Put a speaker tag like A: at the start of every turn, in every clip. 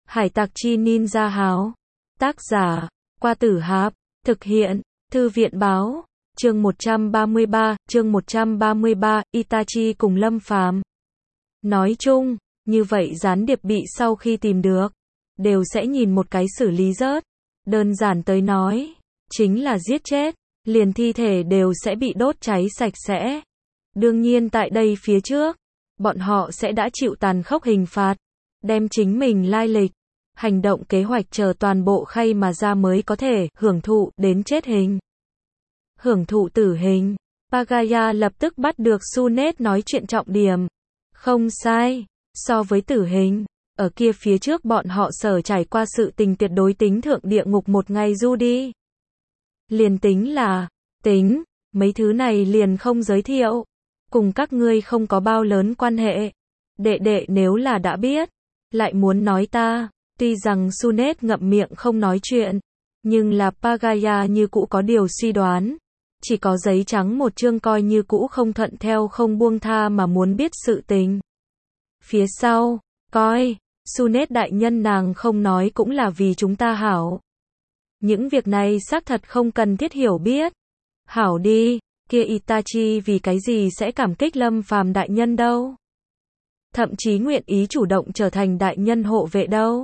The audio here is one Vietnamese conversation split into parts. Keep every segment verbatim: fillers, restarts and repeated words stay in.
A: Hải tặc chi ninja háo. Tác giả, Qua Tử Hạp. Thực hiện, Thư viện báo. Chương một trăm ba mươi ba, chương một trăm ba mươi ba, Itachi cùng Lâm Phàm. Nói chung, như vậy gián điệp bị sau khi tìm được, đều sẽ nhìn một cái xử lý rớt. Đơn giản tới nói, chính là giết chết, liền thi thể đều sẽ bị đốt cháy sạch sẽ. Đương nhiên tại đây phía trước, bọn họ sẽ đã chịu tàn khốc hình phạt, đem chính mình lai lịch, hành động kế hoạch chờ toàn bộ khay mà ra mới có thể hưởng thụ đến chết hình. Hưởng thụ tử hình. Pagaya lập tức bắt được Sunet nói chuyện trọng điểm. Không sai, so với tử hình, ở kia phía trước bọn họ sở trải qua sự tình tuyệt đối tính thượng địa ngục một ngày du đi. Liền tính là, tính, mấy thứ này liền không giới thiệu, cùng các ngươi không có bao lớn quan hệ. Đệ đệ nếu là đã biết, lại muốn nói ta, tuy rằng Sunet ngậm miệng không nói chuyện, nhưng là Pagaya như cũ có điều suy đoán. Chỉ có giấy trắng một chương coi như cũ không thuận theo không buông tha mà muốn biết sự tình. Phía sau, coi, Sunet đại nhân nàng không nói cũng là vì chúng ta hảo. Những việc này xác thật không cần thiết hiểu biết. Hảo đi, kia Itachi vì cái gì sẽ cảm kích Lâm Phàm đại nhân đâu. Thậm chí nguyện ý chủ động trở thành đại nhân hộ vệ đâu.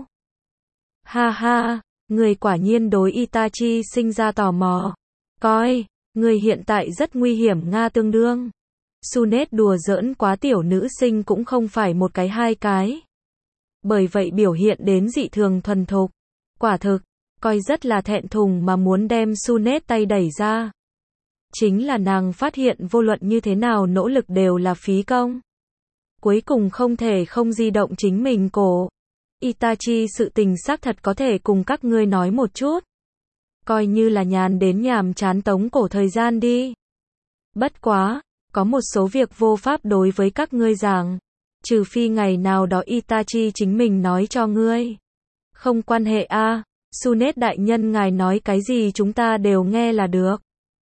A: Ha ha, người quả nhiên đối Itachi sinh ra tò mò. Coi, người hiện tại rất nguy hiểm Nga tương đương. Sunet đùa giỡn quá tiểu nữ sinh cũng không phải một cái hai cái. Bởi vậy biểu hiện đến dị thường thuần thục. Quả thực, coi rất là thẹn thùng mà muốn đem Sunet tay đẩy ra. Chính là nàng phát hiện vô luận như thế nào nỗ lực đều là phí công. Cuối cùng không thể không di động chính mình cổ. Itachi sự tình xác thật có thể cùng các ngươi nói một chút. Coi như là nhàn đến nhàm chán tống cổ thời gian đi. Bất quá, có một số việc vô pháp đối với các ngươi giảng. Trừ phi ngày nào đó Itachi chính mình nói cho ngươi. Không quan hệ a, à, Sunet đại nhân ngài nói cái gì chúng ta đều nghe là được.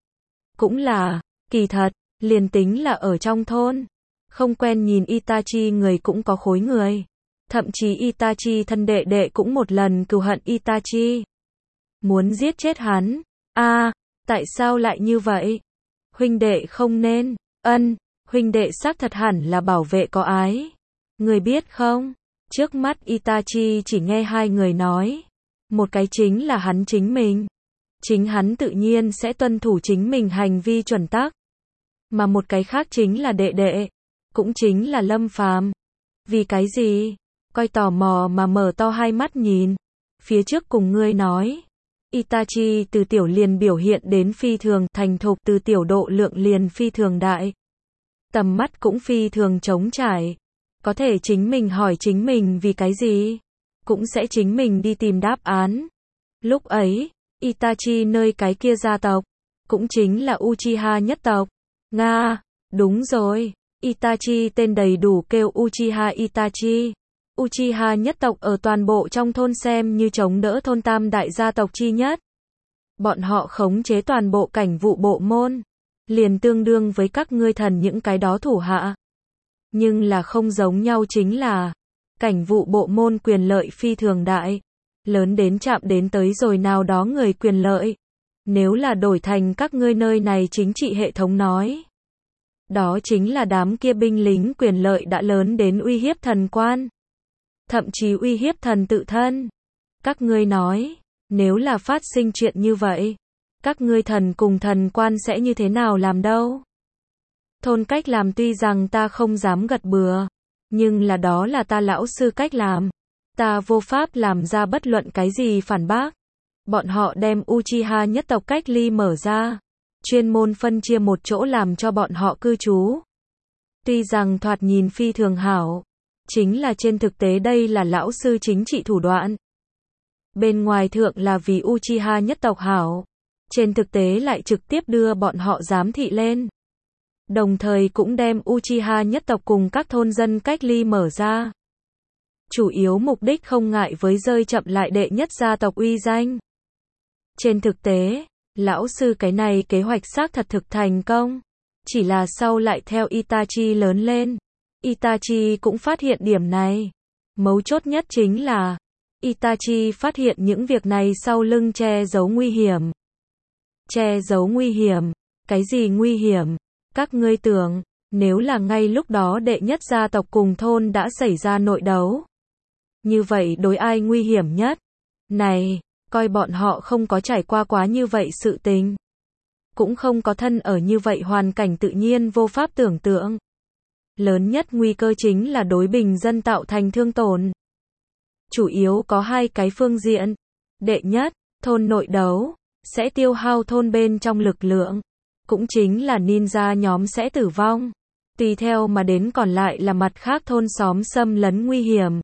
A: Cũng là, kỳ thật, liền tính là ở trong thôn. Không quen nhìn Itachi người cũng có khối người. Thậm chí Itachi thân đệ đệ cũng một lần cừu hận Itachi. Muốn giết chết hắn. A, à, tại sao lại như vậy? Huynh đệ không nên. Ân, huynh đệ xác thật hẳn là bảo vệ có ái. Người biết không? Trước mắt Itachi chỉ nghe hai người nói. Một cái chính là hắn chính mình. Chính hắn tự nhiên sẽ tuân thủ chính mình hành vi chuẩn tắc. Mà một cái khác chính là đệ đệ. Cũng chính là Lâm Phàm. Vì cái gì? Coi tò mò mà mở to hai mắt nhìn. Phía trước cùng ngươi nói. Itachi từ tiểu liền biểu hiện đến phi thường thành thục, từ tiểu độ lượng liền phi thường đại. Tầm mắt cũng phi thường trống trải. Có thể chính mình hỏi chính mình vì cái gì. Cũng sẽ chính mình đi tìm đáp án. Lúc ấy, Itachi nơi cái kia gia tộc. Cũng chính là Uchiha nhất tộc. Nga, đúng rồi. Itachi tên đầy đủ kêu Uchiha Itachi. Uchiha nhất tộc ở toàn bộ trong thôn xem như chống đỡ thôn tam đại gia tộc chi nhất. Bọn họ khống chế toàn bộ cảnh vụ bộ môn. Liền tương đương với các ngươi thần những cái đó thủ hạ. Nhưng là không giống nhau chính là, cảnh vụ bộ môn quyền lợi phi thường đại. Lớn đến chạm đến tới rồi nào đó người quyền lợi. Nếu là đổi thành các ngươi nơi này chính trị hệ thống nói. Đó chính là đám kia binh lính quyền lợi đã lớn đến uy hiếp thần quan. Thậm chí uy hiếp thần tự thân. Các ngươi nói, nếu là phát sinh chuyện như vậy, các ngươi thần cùng thần quan sẽ như thế nào làm đâu? Thôn cách làm tuy rằng ta không dám gật bừa, nhưng là đó là ta lão sư cách làm. Ta vô pháp làm ra bất luận cái gì phản bác. Bọn họ đem Uchiha nhất tộc cách ly mở ra, chuyên môn phân chia một chỗ làm cho bọn họ cư trú. Tuy rằng thoạt nhìn phi thường hảo, chính là trên thực tế đây là lão sư chính trị thủ đoạn. Bên ngoài thượng là vì Uchiha nhất tộc hảo, trên thực tế lại trực tiếp đưa bọn họ giám thị lên. Đồng thời cũng đem Uchiha nhất tộc cùng các thôn dân cách ly mở ra. Chủ yếu mục đích không ngại với rơi chậm lại đệ nhất gia tộc uy danh. Trên thực tế, lão sư cái này kế hoạch xác thật thực thành công. Chỉ là sau lại theo Itachi lớn lên. Itachi cũng phát hiện điểm này. Mấu chốt nhất chính là, Itachi phát hiện những việc này sau lưng che giấu nguy hiểm. Che giấu nguy hiểm? Cái gì nguy hiểm? Các ngươi tưởng, nếu là ngay lúc đó đệ nhất gia tộc cùng thôn đã xảy ra nội đấu. Như vậy đối ai nguy hiểm nhất? Này, coi bọn họ không có trải qua quá như vậy sự tình. Cũng không có thân ở như vậy hoàn cảnh tự nhiên vô pháp tưởng tượng. Lớn nhất nguy cơ chính là đối bình dân tạo thành thương tổn. Chủ yếu có hai cái phương diện. Đệ nhất, thôn nội đấu, sẽ tiêu hao thôn bên trong lực lượng. Cũng chính là ninja nhóm sẽ tử vong. Tùy theo mà đến còn lại là mặt khác thôn xóm xâm lấn nguy hiểm.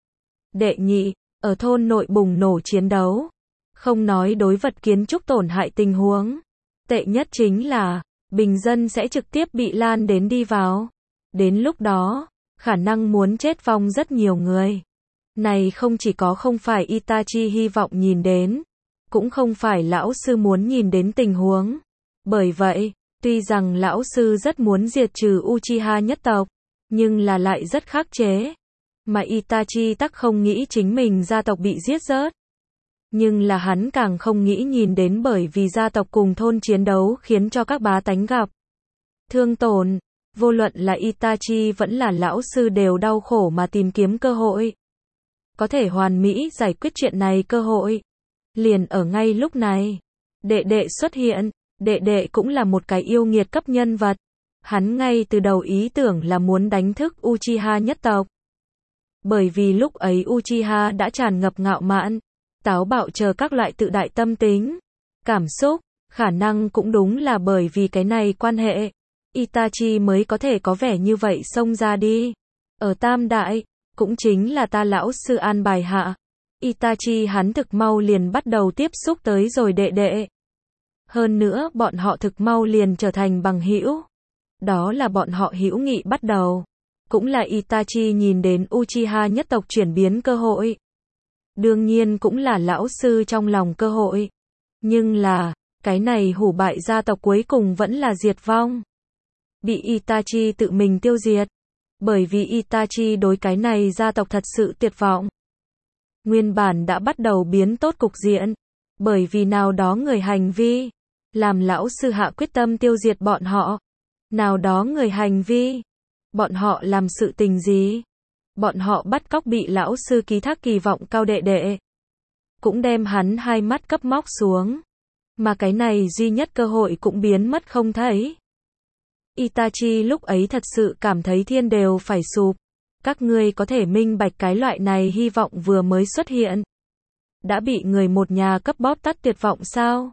A: Đệ nhị, ở thôn nội bùng nổ chiến đấu. Không nói đối vật kiến trúc tổn hại tình huống. Tệ nhất chính là, bình dân sẽ trực tiếp bị lan đến đi vào. Đến lúc đó, khả năng muốn chết vong rất nhiều người. Này không chỉ có không phải Itachi hy vọng nhìn đến, cũng không phải lão sư muốn nhìn đến tình huống. Bởi vậy, tuy rằng lão sư rất muốn diệt trừ Uchiha nhất tộc, nhưng là lại rất khắc chế. Mà Itachi tắc không nghĩ chính mình gia tộc bị giết rớt. Nhưng là hắn càng không nghĩ nhìn đến bởi vì gia tộc cùng thôn chiến đấu khiến cho các bá tánh gặp thương tổn. Vô luận là Itachi vẫn là lão sư đều đau khổ mà tìm kiếm cơ hội. Có thể hoàn mỹ giải quyết chuyện này cơ hội. Liền ở ngay lúc này, đệ đệ xuất hiện. Đệ đệ cũng là một cái yêu nghiệt cấp nhân vật. Hắn ngay từ đầu ý tưởng là muốn đánh thức Uchiha nhất tộc. Bởi vì lúc ấy Uchiha đã tràn ngập ngạo mạn, táo bạo chờ các loại tự đại tâm tính, cảm xúc, khả năng cũng đúng là bởi vì cái này quan hệ. Itachi mới có thể có vẻ như vậy xông ra đi. Ở Tam Đại, cũng chính là ta lão sư an bài hạ. Itachi hắn thực mau liền bắt đầu tiếp xúc tới rồi đệ đệ. Hơn nữa bọn họ thực mau liền trở thành bằng hữu. Đó là bọn họ hữu nghị bắt đầu. Cũng là Itachi nhìn đến Uchiha nhất tộc chuyển biến cơ hội. Đương nhiên cũng là lão sư trong lòng cơ hội. Nhưng là, cái này hủ bại gia tộc cuối cùng vẫn là diệt vong. Bị Itachi tự mình tiêu diệt. Bởi vì Itachi đối cái này gia tộc thật sự tuyệt vọng. Nguyên bản đã bắt đầu biến tốt cục diện. Bởi vì nào đó người hành vi, làm lão sư hạ quyết tâm tiêu diệt bọn họ. Nào đó người hành vi, bọn họ làm sự tình gì? Bọn họ bắt cóc bị lão sư ký thác kỳ vọng cao đệ đệ. Cũng đem hắn hai mắt cấp móc xuống. Mà cái này duy nhất cơ hội cũng biến mất không thấy. Itachi lúc ấy thật sự cảm thấy thiên đều phải sụp. Các ngươi có thể minh bạch cái loại này hy vọng vừa mới xuất hiện. Đã bị người một nhà cấp bóp tắt tuyệt vọng sao?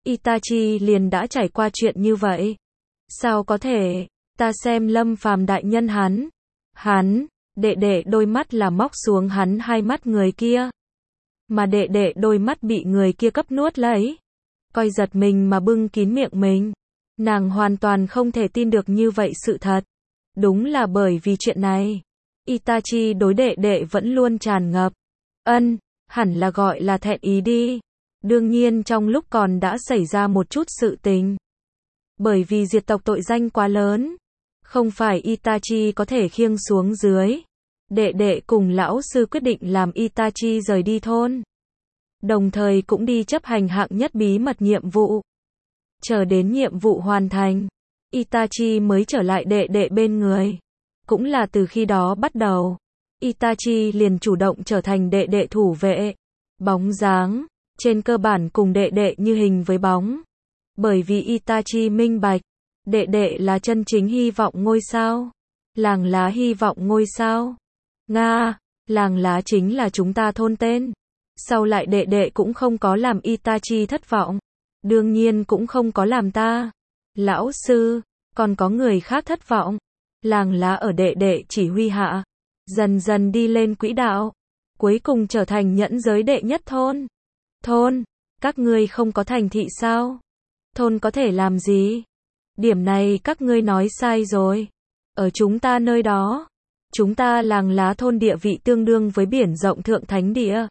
A: Itachi liền đã trải qua chuyện như vậy. Sao có thể? Ta xem Lâm Phàm đại nhân hắn. Hắn, đệ đệ đôi mắt là móc xuống hắn hai mắt người kia. Mà đệ đệ đôi mắt bị người kia cấp nuốt lấy. Coi giật mình mà bưng kín miệng mình. Nàng hoàn toàn không thể tin được như vậy sự thật. Đúng là bởi vì chuyện này. Itachi đối đệ đệ vẫn luôn tràn ngập. Ân, hẳn là gọi là thẹn ý đi. Đương nhiên trong lúc còn đã xảy ra một chút sự tình. Bởi vì diệt tộc tội danh quá lớn. Không phải Itachi có thể khiêng xuống dưới. Đệ đệ cùng lão sư quyết định làm Itachi rời đi thôn. Đồng thời cũng đi chấp hành hạng nhất bí mật nhiệm vụ. Chờ đến nhiệm vụ hoàn thành, Itachi mới trở lại đệ đệ bên người. Cũng là từ khi đó bắt đầu, Itachi liền chủ động trở thành đệ đệ thủ vệ. Bóng dáng, trên cơ bản cùng đệ đệ như hình với bóng. Bởi vì Itachi minh bạch, đệ đệ là chân chính hy vọng ngôi sao. Làng lá hy vọng ngôi sao. Nga, làng lá chính là chúng ta thôn tên. Sau lại đệ đệ cũng không có làm Itachi thất vọng. Đương nhiên cũng không có làm ta, lão sư, còn có người khác thất vọng. Làng lá ở đệ đệ chỉ huy hạ, dần dần đi lên quỹ đạo, cuối cùng trở thành nhẫn giới đệ nhất thôn. Thôn, các ngươi không có thành thị sao? Thôn có thể làm gì? Điểm này các ngươi nói sai rồi. Ở chúng ta nơi đó, chúng ta làng lá thôn địa vị tương đương với biển rộng thượng thánh địa.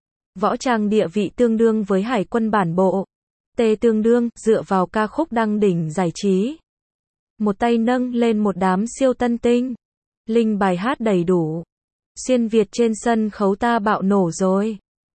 A: Võ trang địa vị tương đương với hải quân bản bộ. Tê tương đương, dựa vào ca khúc đăng đỉnh giải trí. Một tay nâng lên một đám siêu tân tinh. Linh bài hát đầy đủ. Xuyên Việt trên sân khấu ta bạo nổ rồi.